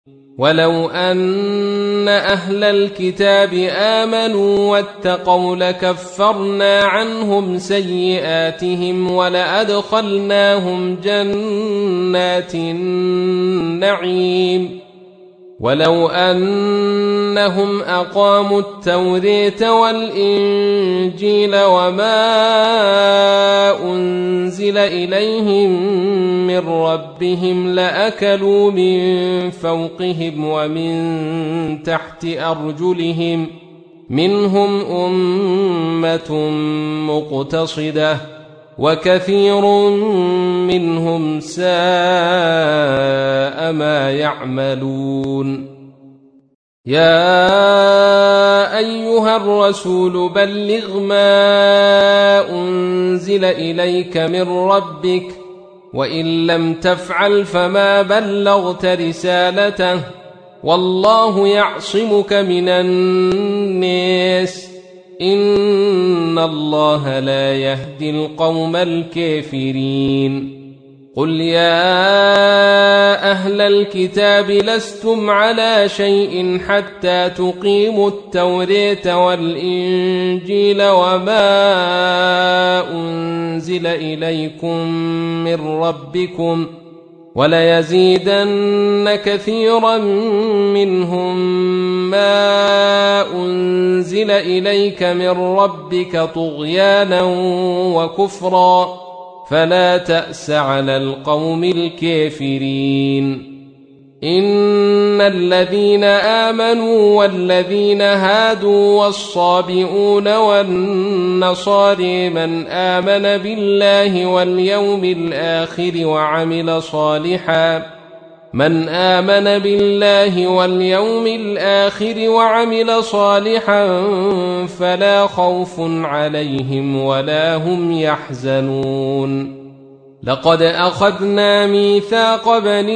ولو أن أهل الكتاب آمنوا واتقوا لكفرنا عنهم سيئاتهم ولأدخلناهم جنات النعيم ولو أنهم أقاموا التوراة والإنجيل وما أنزل إليهم من ربهم لأكلوا من فوقهم ومن تحت أرجلهم منهم أمة مقتصدة وكثير منهم ساء ما يعملون. يا أيها الرسول بلغ ما أنزل إليك من ربك وإن لم تفعل فما بلغت رسالته والله يعصمك من الناس إن الله لا يهدي القوم الكافرين. قل يا أهل الكتاب لستم على شيء حتى تقيموا التوراة والإنجيل وما أنزل إليكم من ربكم وليزيدن كثيرا منهم ما أنزل إليك من ربك طغيانا وكفرا فلا تأس على القوم الكافرين. إن الذين آمنوا والذين هادوا والصابئون والنصارى من آمن بالله واليوم الآخر وعمل صالحا فلا خوف عليهم ولا هم يحزنون. لقد أخذنا ميثاق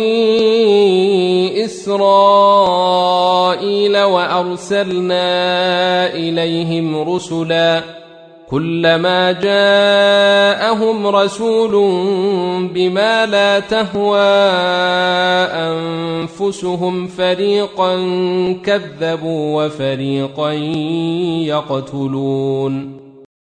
بني إسرائيل وأرسلنا إليهم رسلا كلما جاءهم رسول بما لا تهوى أنفسهم فريقا كذبوا وفريقا يقتلون.